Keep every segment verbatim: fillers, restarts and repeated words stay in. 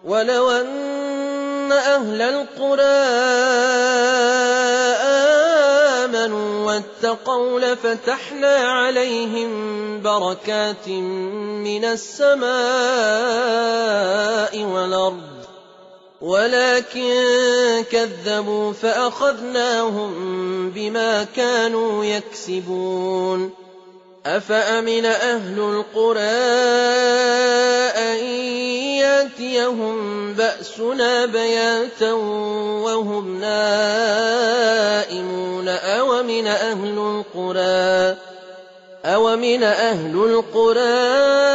وَلَوْ أَنَّ أَهْلَ الْقُرَىٰ آمَنُوا وَاتَّقَوْا لَفَتَحْنَا عَلَيْهِم بَرَكَاتٍ مِّنَ السَّمَاءِ وَالْأَرْضِ وَلَٰكِن كَذَّبُوا فَأَخَذْنَاهُم بِمَا كَانُوا يَكْسِبُونَ أَفَأَمِنَ أَهْلُ الْقُرَىٰ أَن يَأْتِيَهُم بَأْسُنَا بَيَاتًا وَهُمْ نَائِمُونَ أَوَمِنَ أَهْلُ الْقُرَىٰ أَوَمِنَ أَهْلُ الْقُرَىٰ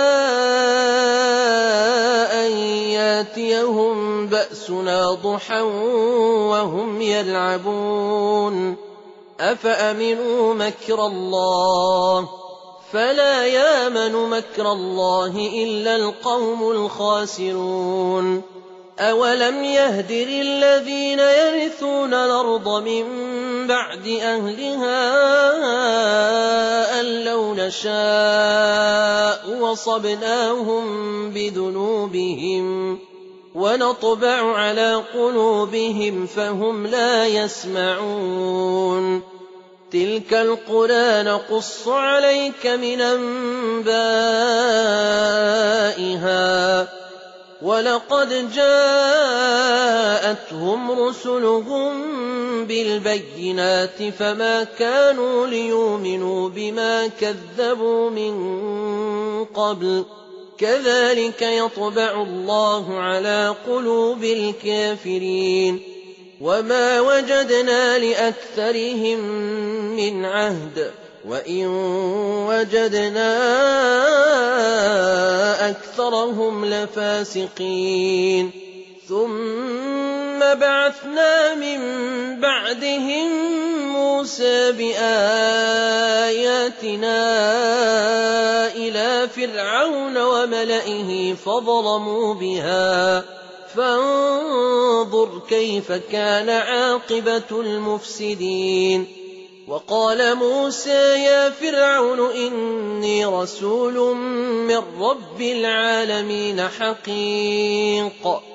أَن يَأْتِيَهُم بَأْسُنَا ضُحًى وَهُمْ يَلْعَبُونَ أَفَأَمِنُوا مَكْرَ اللَّهِ فَلَا يَأْمَنُ مَكْرَ اللَّهِ إِلَّا الْقَوْمُ الْخَاسِرُونَ أَوَلَمْ يَهْدِ لِلَّذِينَ يَرِثُونَ الْأَرْضَ مِن بَعْدِ أَهْلِهَا أَن لَّوْ نَشَاءُ وَصَبْنَاهُم بِذُنُوبِهِمْ وَنَطْبَعُ عَلَىٰ قُلُوبِهِمْ فَهُمْ لَا يَسْمَعُونَ تِلْكَ الْقُرَىٰ نَقُصُّ عَلَيْكَ مِنْ أَنبَائِهَا ۚ وَلَقَدْ جَاءَتْهُمْ رُسُلُهُم بِالْبَيِّنَاتِ فَمَا كَانُوا لِيُؤْمِنُوا بِمَا كَذَّبُوا مِن قَبْلُ ۚ كَذَٰلِكَ يَطْبَعُ اللَّهُ عَلَىٰ قُلُوبِ الْكَافِرِينَ وَمَا وَجَدْنَا لِأَكْثَرِهِم مِّنْ عَهْدٍ وَإِن وَجَدْنَا أَكْثَرَهُمْ لَفَاسِقِينَ ثُمَّ بَعَثْنَا مِن بَعْدِهِم مُّوسَىٰ بِآيَاتِنَا إِلَىٰ فِرْعَوْنَ وَمَلَئِهِ فَظَلَمُوا بِهَا فانظُرْ كَيْفَ كَانَ عَاقِبَةُ الْمُفْسِدِينَ وَقَالَ مُوسَىٰ يَا فِرْعَوْنُ إِنِّي رَسُولٌ مِّن رَّبِّ الْعَالَمِينَ حَقِيقٌ